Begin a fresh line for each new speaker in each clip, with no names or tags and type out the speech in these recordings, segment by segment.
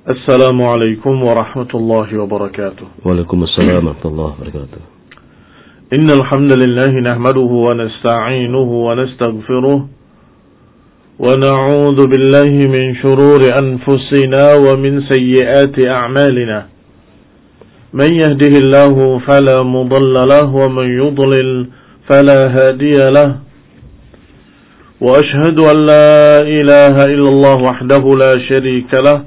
Assalamualaikum warahmatullahi wabarakatuh.
Waalaikumsalam warahmatullahi wabarakatuh.
Innal hamdalillah nahmaduhu wa nasta'inuhu wa nastaghfiruh wa na'udzu billahi min shururi anfusina wa min sayyiati a'malina. Man yahdihillahu fala mudilla lahu wa man yudlil fala hadiya lahu. Wa ashhadu an la ilaha illallah wahdahu la sharika lahu.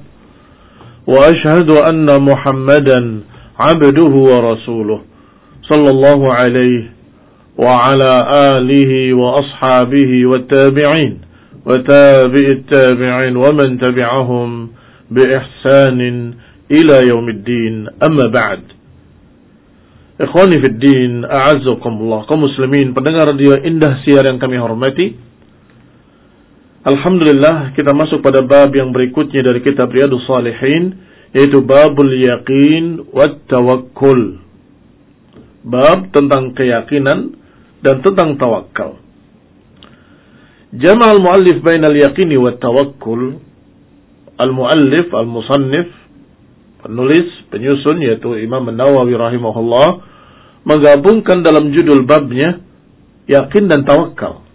وأشهد أن محمدا عبده ورسوله صلى الله عليه وعلى آله وأصحابه والتابعين وتابع التابعين ومن تبعهم بإحسان إلى يوم الدين أما بعد إخواني في الدين أعزكم الله kaum muslimin pendengar radio Indah Siar yang kami hormati. Alhamdulillah, kita masuk pada bab yang berikutnya dari kitab Riyadhus Shalihin, yaitu babul yaqin wat tawakkul. Bab tentang keyakinan dan tentang tawakal. Jama'al muallif bainal yaqini wat tawakkul. Al-muallif, al-musannif, penulis, penyusun, yaitu Imam An-Nawawi rahimahullah, menggabungkan dalam judul babnya yakin dan tawakal.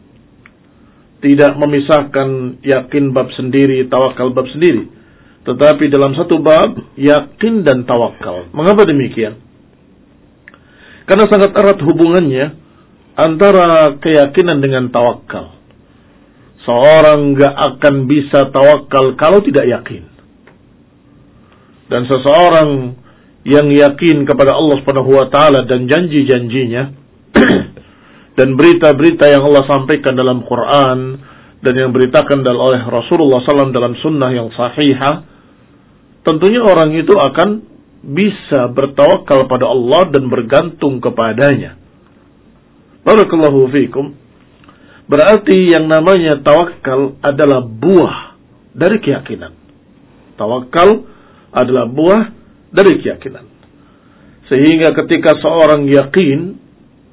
Tidak memisahkan yakin bab sendiri, tawakal bab sendiri. Tetapi dalam satu bab, yakin dan tawakal. Mengapa demikian? Karena sangat erat hubungannya antara keyakinan dengan tawakal. Seorang gak akan bisa tawakal kalau tidak yakin. Dan seseorang yang yakin kepada Allah Subhanahu wa taala dan janji-janjinya dan berita-berita yang Allah sampaikan dalam Quran dan yang beritakan oleh Rasulullah SAW dalam sunnah yang sahihah, tentunya orang itu akan bisa bertawakal pada Allah dan bergantung kepadanya. Barakallahu fikum. Berarti yang namanya tawakal adalah buah dari keyakinan. Tawakal adalah buah dari keyakinan. Sehingga ketika seorang yakin,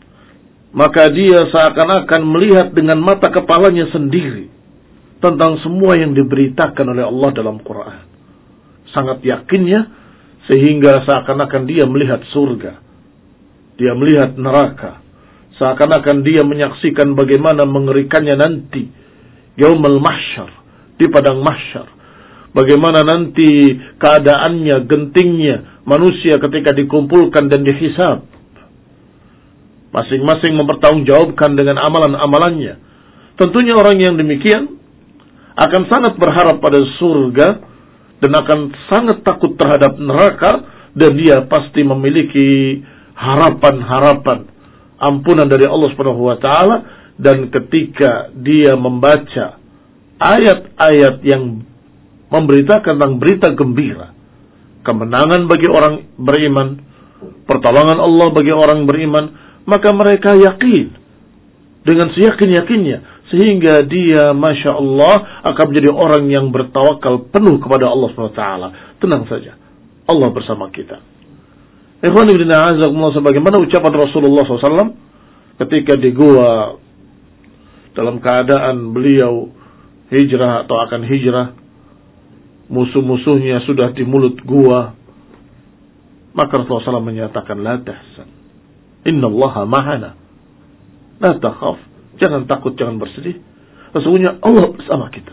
maka dia seakan-akan melihat dengan mata kepalanya sendiri tentang semua yang diberitakan oleh Allah dalam Quran. Sangat yakinnya sehingga seakan-akan dia melihat surga. Dia melihat neraka. Seakan-akan dia menyaksikan bagaimana mengerikannya nanti yaumul mahsyar, di padang mahsyar. Bagaimana nanti keadaannya, gentingnya manusia ketika dikumpulkan dan dihisab. Masing-masing mempertanggungjawabkan dengan amalan-amalannya. Tentunya orang yang demikian akan sangat berharap pada surga dan akan sangat takut terhadap neraka, dan dia pasti memiliki harapan-harapan ampunan dari Allah Subhanahu wa taala. Dan ketika dia membaca ayat-ayat yang memberitakan tentang berita gembira, kemenangan bagi orang beriman, pertolongan Allah bagi orang beriman, maka mereka yakin dengan seyakin-yakinnya, sehingga dia Masya Allah akan menjadi orang yang bertawakal penuh kepada Allah SWT. Tenang saja, Allah bersama kita. Ikhwan ibn a'azakumullah, sebagaimana ucapan Rasulullah SAW ketika di gua dalam keadaan beliau hijrah atau akan hijrah, musuh-musuhnya sudah di mulut gua, maka Rasulullah SAW menyatakan, la tahzan, innallaha ma'ana, la takhaf, jangan takut, jangan bersedih, sesungguhnya Allah bersama kita.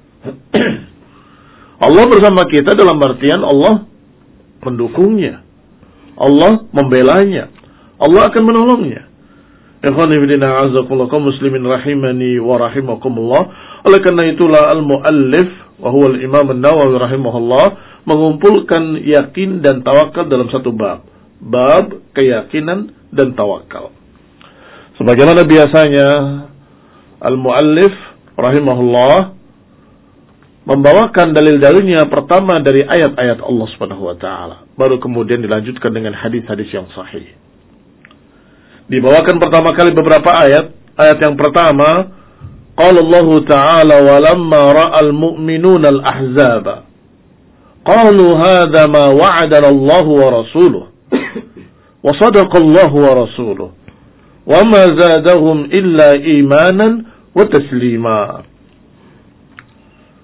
Allah bersama kita dalam artian Allah mendukungnya, Allah membelanya, Allah akan menolongnya. Ikhwani fillah azakumullah, kaum muslimin rahimani wa rahimakumullah. Oleh karena itulah al-muallif wa huwa al-Imam An-Nawawi rahimahullah mengumpulkan yakin dan tawakal dalam satu bab. Bab keyakinan dan tawakal. Sebagaimana biasanya al-muallif rahimahullah membawakan dalil-dalilnya pertama dari ayat-ayat Allah Subhanahu wa taala, baru kemudian dilanjutkan dengan hadis-hadis yang sahih. Dibawakan pertama kali beberapa ayat. Ayat yang pertama, qala Allah ta'ala wa lamma ra'al mu'minuna al-ahzaba qalu hadha ma wa'adana Allah wa rasuluhu wa sadaqa Allah wa rasuluhu wa ma zadahum illa imanan wa taslima.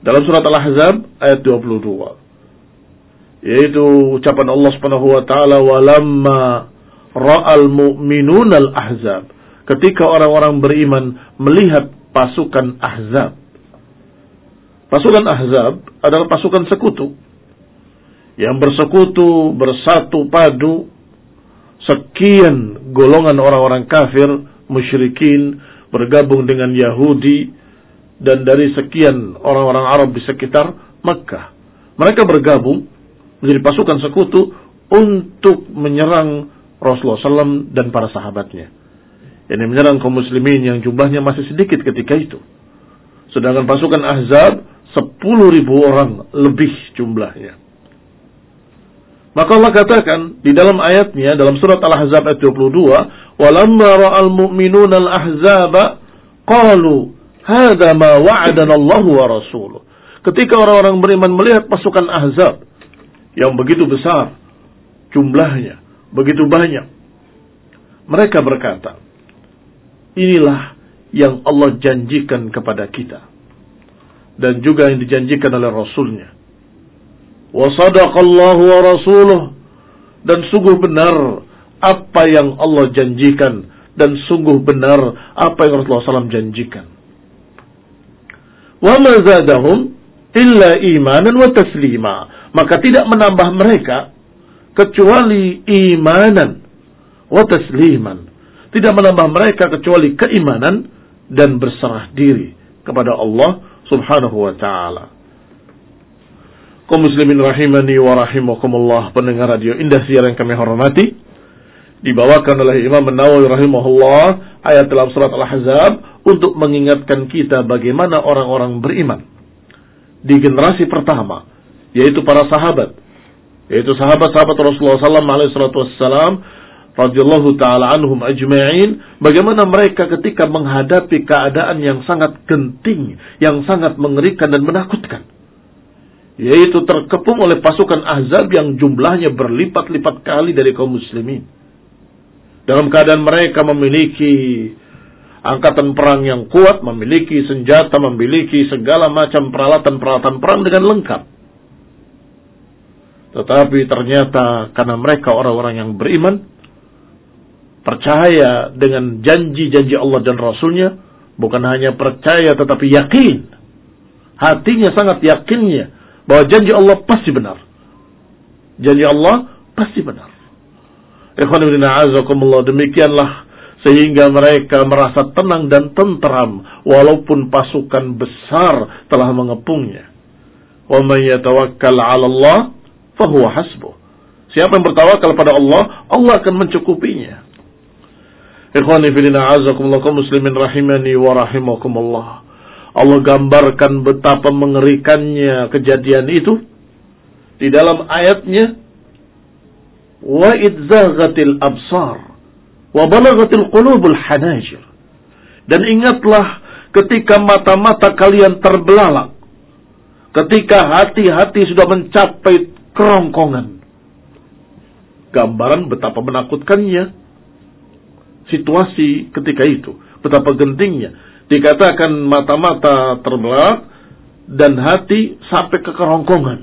dalam surat Al-Ahzab ayat 22. Yaitu ucapan Allah Subhanahu wa taala, "Walamma ra'al mu'minuna al-ahzab." Ketika orang-orang beriman melihat pasukan Ahzab. Pasukan Ahzab adalah pasukan sekutu yang bersekutu, bersatu padu sekian golongan orang-orang kafir, musyrikin bergabung dengan Yahudi dan dari sekian orang-orang Arab di sekitar Makkah. Mereka bergabung menjadi pasukan sekutu untuk menyerang Rasulullah SAW dan para sahabatnya. Ini menyerang kaum muslimin yang jumlahnya masih sedikit ketika itu. Sedangkan pasukan Ahzab 10.000 orang lebih jumlahnya. Maka Allah katakan di dalam ayatnya, dalam surat Al-Ahzab ayat 22, "Walamma ra'al mu'minuna al-ahzaba qalu hadza ma wa'adana Allah wa rasuluh." Ketika orang-orang beriman melihat pasukan Ahzab yang begitu besar jumlahnya, begitu banyak, mereka berkata, inilah yang Allah janjikan kepada kita dan juga yang dijanjikan oleh Rasulnya. Wa sadaqallahu wa rasuluh, dan sungguh benar apa yang Allah janjikan dan sungguh benar apa yang Rasulullah SAW janjikan. Wa ma zadahum illa imanan wa taslima, maka tidak menambah mereka kecuali imanan wa tasliman, tidak menambah mereka kecuali keimanan dan berserah diri kepada Allah Subhanahu wa ta'ala. Kaum muslimin rahimani wa rahimakumullah, pendengar radio Indah Siar yang kami hormati, dibawakan oleh Imam An-Nawawi rahimahullah ayat dalam surat Al-Ahzab untuk mengingatkan kita bagaimana orang-orang beriman di generasi pertama, yaitu para sahabat, yaitu sahabat-sahabat Rasulullah SAW radhiyallahu ta'ala anhum ajma'in, bagaimana mereka ketika menghadapi keadaan yang sangat genting, yang sangat mengerikan dan menakutkan, yaitu terkepung oleh pasukan Ahzab yang jumlahnya berlipat-lipat kali dari kaum muslimin. Dalam keadaan mereka memiliki angkatan perang yang kuat, memiliki senjata, memiliki segala macam peralatan-peralatan perang dengan lengkap. Tetapi ternyata karena mereka orang-orang yang beriman, percaya dengan janji-janji Allah dan Rasulnya, bukan hanya percaya tetapi yakin, hatinya sangat yakinnya bahwa janji Allah pasti benar. Janji Allah pasti benar. Ikhwan fillah a'azakumullah, demikianlah sehingga mereka merasa tenang dan tentram walaupun pasukan besar telah mengepungnya. Wa may yatawakkal 'ala Allah fahuwa hasbuh. Siapa yang bertawakal pada Allah, Allah akan mencukupinya. Ikhwani fillah a'azakumullah, kaum muslimin rahimani wa rahimakumullah. Allah gambarkan betapa mengerikannya kejadian itu di dalam ayatnya, wa idzaghatil absar wa balaghatil qulubul hanajir. Dan ingatlah ketika mata-mata kalian terbelalak, ketika hati-hati sudah mencapai kerongkongan. Gambaran betapa menakutkannya situasi ketika itu, betapa gentingnya. Dikatakan mata-mata terbelalak dan hati sampai ke kerongkongan.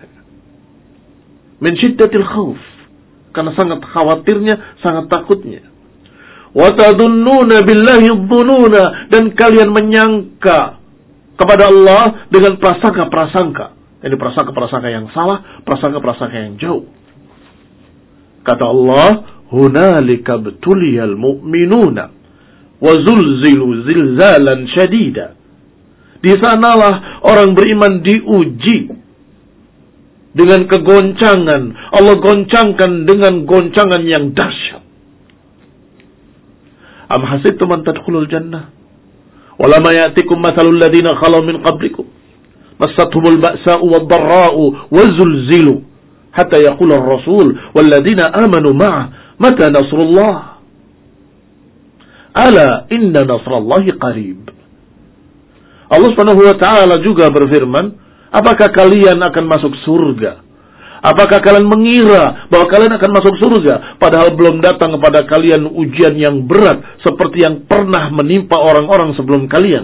Min syiddatil khauf, karena sangat khawatirnya, sangat takutnya. Wa tadunnuna billahi dhununa, dan kalian menyangka kepada Allah dengan prasangka-prasangka. Ini prasangka-prasangka yang salah, prasangka-prasangka yang jauh. Kata Allah, hunalika btuliyal mu'minuna wa zulzilu zilzalan syadida. Di sanalah orang beriman diuji dengan kegoncangan. Allah goncangkan dengan goncangan yang dahsyat. Am hasibtum an tadkhulul jannah wa lam ya'tikum mathalul ladzina khalu min qablikum massatuhumul ba'sa'u wad-dharra'u wa zulzilu hatta yaqula ar-rasul wal ladzina amanu ma'ah mata nasrullah ala inna nasrallahi qarib. Allah Subhanahu wa ta'ala juga berfirman, apakah kalian akan masuk surga? Apakah kalian mengira bahwa kalian akan masuk surga padahal belum datang kepada kalian ujian yang berat seperti yang pernah menimpa orang-orang sebelum kalian?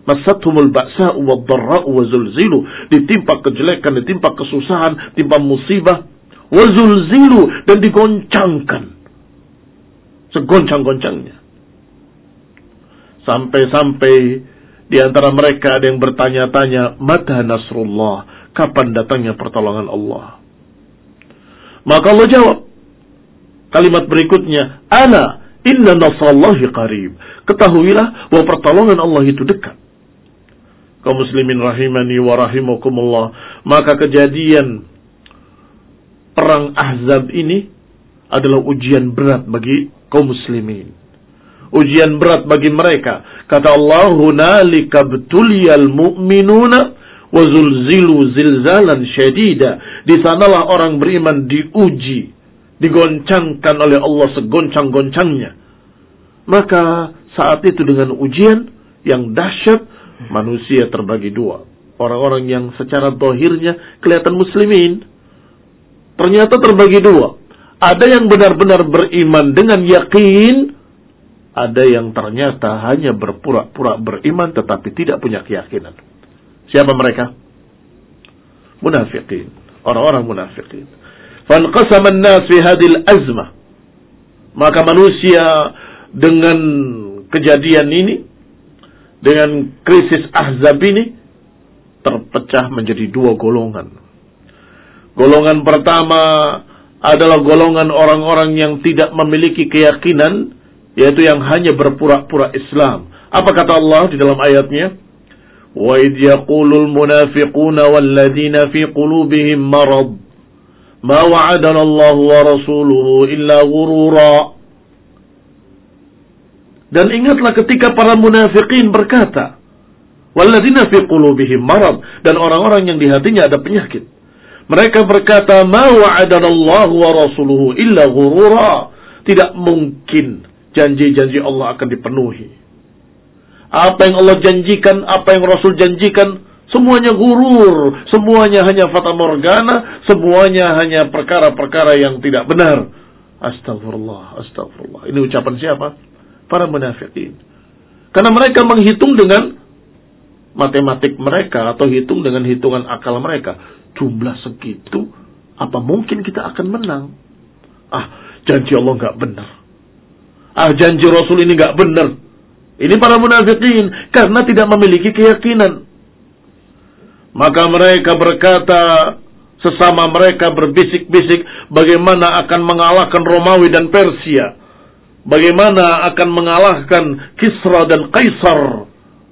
Masathumul ba'sa'u wad-dharra'u wa zulzilu. Ditimpa kejelekan, ditimpa kesusahan, ditimpa musibah. Wa zulzilu, dan digoncangkan. Segoncang-goncangnya. Sampai-sampai di antara mereka ada yang bertanya-tanya, mata nasrullah, kapan datangnya pertolongan Allah? Maka Allah jawab kalimat berikutnya, ala inna nasrallahi qarib. Ketahuilah bahwa pertolongan Allah itu dekat. Kaum muslimin rahimani wa rahimakumullah, maka kejadian perang Ahzab ini adalah ujian berat bagi kaum muslimin. Ujian berat bagi mereka. Kata Allah, hunalika btuliyal mu'minuna wa zulzilu zilzalan syadida. Di sanalah orang beriman diuji, digoncangkan oleh Allah segoncang-goncangnya. Maka saat itu dengan ujian yang dahsyat, manusia terbagi dua. Orang-orang yang secara zahirnya kelihatan muslimin, ternyata terbagi dua. Ada yang benar-benar beriman dengan yakin, ada yang ternyata hanya berpura-pura beriman tetapi tidak punya keyakinan. Siapa mereka? Munafiqin, orang-orang munafiqin. Fanqasama an-nas fi hadhihi al-azmah. Maka manusia dengan kejadian ini, dengan krisis Ahzab ini, terpecah menjadi dua golongan. Golongan pertama adalah golongan orang-orang yang tidak memiliki keyakinan, yaitu yang hanya berpura-pura Islam. Apa kata Allah di dalam ayatnya? Wa idh yaqulul munafiquna walladzina fi qulubihim marad ma wa'adana Allah wa rasuluhu illa ghurura. Dan ingatlah ketika para munafikin berkata, walladzina fi qulubihim marad, dan orang-orang yang di hatinya ada penyakit. Mereka berkata, ma wa'adana Allah wa rasuluhu illa ghurura. Tidak mungkin janji-janji Allah akan dipenuhi. Apa yang Allah janjikan, apa yang Rasul janjikan, semuanya gurur, semuanya hanya fata morgana, semuanya hanya perkara-perkara yang tidak benar. Astagfirullah, astagfirullah. Ini ucapan siapa? Para munafikin. Karena mereka menghitung dengan matematik mereka atau hitung dengan hitungan akal mereka. Jumlah segitu, apa mungkin kita akan menang? Janji Allah nggak benar. Janji Rasul ini nggak benar. Ini para munafikin karena tidak memiliki keyakinan. Maka mereka berkata, sesama mereka berbisik-bisik bagaimana akan mengalahkan Romawi dan Persia. Bagaimana akan mengalahkan Kisra dan Kaisar.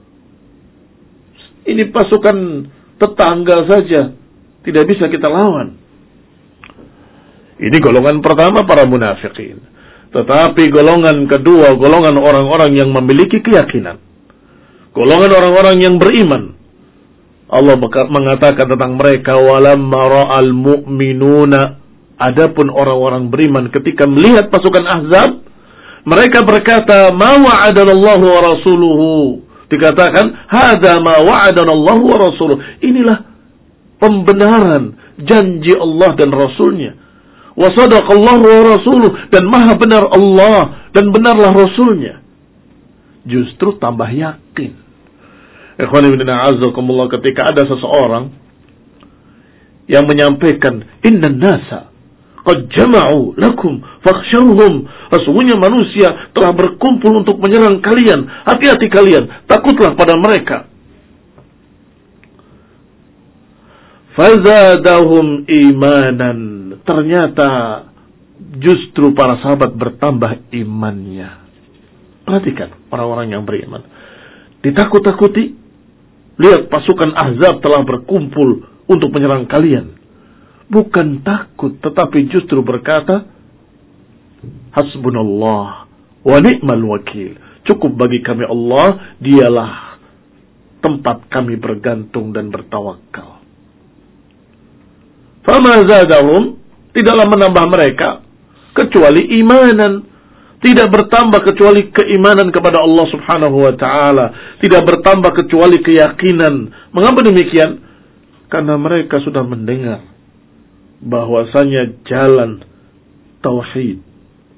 Ini pasukan tetangga saja, tidak bisa kita lawan. Ini golongan pertama para munafikin. Tetapi golongan kedua, golongan orang-orang yang memiliki keyakinan. Golongan orang-orang yang beriman. Allah mengatakan tentang mereka, walamma ra'al mu'minuna. Adapun orang-orang beriman ketika melihat pasukan Ahzab, mereka berkata, ma wa'adanallahu wa rasuluhu. Dikatakan, hadza ma wa'adanallahu wa rasuluhu. Inilah pembenaran janji Allah dan Rasulnya. Wa sadaqallahu wa rasuluh, dan maha benar Allah dan benarlah Rasulnya. Justru tambah yakin. Ikhwan ibn a'azzakumullah, ketika ada seseorang yang menyampaikan, innan nasa qad jama'u lakum fakhshawhum, sesungguhnya manusia telah berkumpul untuk menyerang kalian, hati-hati kalian, takutlah pada mereka. Fazadahum imanan, ternyata justru para sahabat bertambah imannya. Perhatikan orang-orang yang beriman, ditakut-takuti, lihat pasukan Ahzab telah berkumpul untuk menyerang kalian. Bukan takut, tetapi justru berkata, hasbunallah wa ni'mal wakil. Cukup bagi kami Allah, dialah tempat kami bergantung dan bertawakal. Fama zadahum, tidaklah menambah mereka kecuali imanan. Tidak bertambah kecuali keimanan kepada Allah subhanahu wa ta'ala. Tidak bertambah kecuali keyakinan. Mengapa demikian? Karena mereka sudah mendengar bahwasanya jalan tauhid,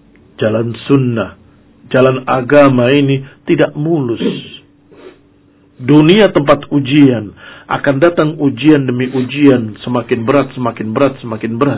jalan sunnah, jalan agama ini tidak mulus. Dunia tempat ujian. Akan datang ujian demi ujian. Semakin berat, semakin berat, semakin berat.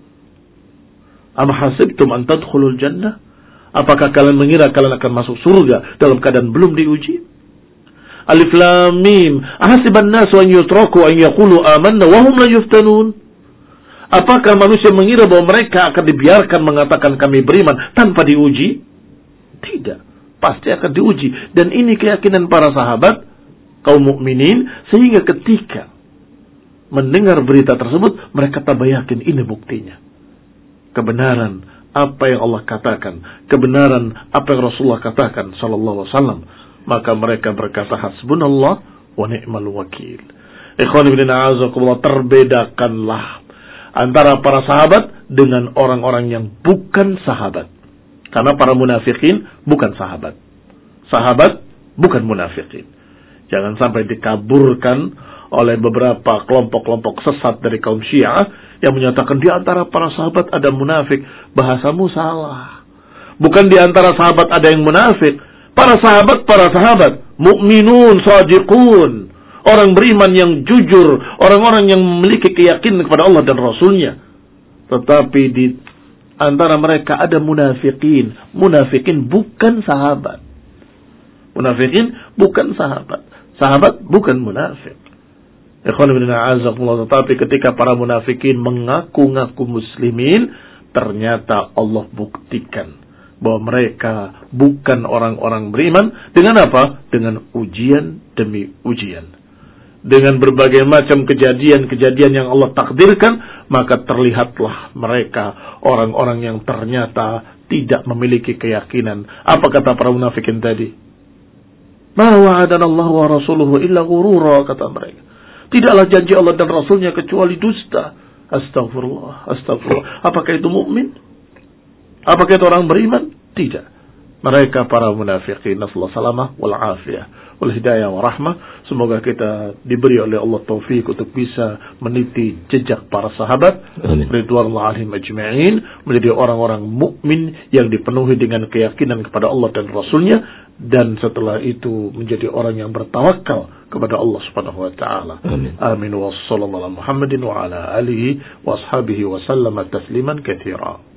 Am hasibtum an tadkhulul jannah? Apakah kalian mengira kalian akan masuk surga dalam keadaan belum diuji? Alif Lam Mim. Ahasiban nasu an yutraku an yaqulu amanna wa hum la yuftanun? Apakah manusia mengira bahwa mereka akan dibiarkan mengatakan kami beriman tanpa diuji? Tidak. Pasti akan diuji. Dan ini keyakinan para sahabat, kaum mukminin, sehingga ketika mendengar berita tersebut, mereka tambah yakin ini buktinya. Kebenaran apa yang Allah katakan, kebenaran apa yang Rasulullah katakan sallallahu alaihi wasallam, maka mereka berkata hasbunallah wa ni'mal wakil. Ikhwan fillah a'azakumullah, terbedakanlah antara para sahabat dengan orang-orang yang bukan sahabat. Karena para munafikin bukan sahabat. Sahabat bukan munafikin. Jangan sampai dikaburkan oleh beberapa kelompok-kelompok sesat dari kaum Syiah yang menyatakan di antara para sahabat ada munafik. Bahasamu salah. Bukan di antara sahabat ada yang munafik. Para sahabat, mukminun, shadiqun, orang beriman yang jujur, orang-orang yang memiliki keyakinan kepada Allah dan Rasulnya. Tetapi di antara mereka ada munafikin. Munafikin bukan sahabat. Munafikin bukan sahabat. Sahabat bukan munafik. Tetapi ketika para munafikin mengaku-ngaku muslimin, ternyata Allah buktikan bahwa mereka bukan orang-orang beriman. Dengan apa? Dengan ujian demi ujian. Dengan berbagai macam kejadian-kejadian yang Allah takdirkan, maka terlihatlah mereka orang-orang yang ternyata tidak memiliki keyakinan. Apa kata para munafikin tadi? Ma wa'adana Allah wa rasuluhu illa ghurura, kata mereka. Tidaklah janji Allah dan Rasulnya kecuali dusta. Astagfirullah, astagfirullah. Apakah itu mukmin? Apakah itu orang beriman? Tidak. Mereka para munafiqin. Nasallahu salamah wal afiyah wal hidayah wa rahmah. Semoga kita diberi oleh Allah taufik untuk bisa meniti jejak para sahabat ridwanullah alaihim ajma'in, menjadi orang-orang mukmin yang dipenuhi dengan keyakinan kepada Allah dan Rasulnya, dan setelah itu menjadi orang yang bertawakal kepada Allah Subhanahu wa taala. Amin wa sallallahu ala Muhammadin wa ala alihi wa ashabihi wa sallama tasliman katsira.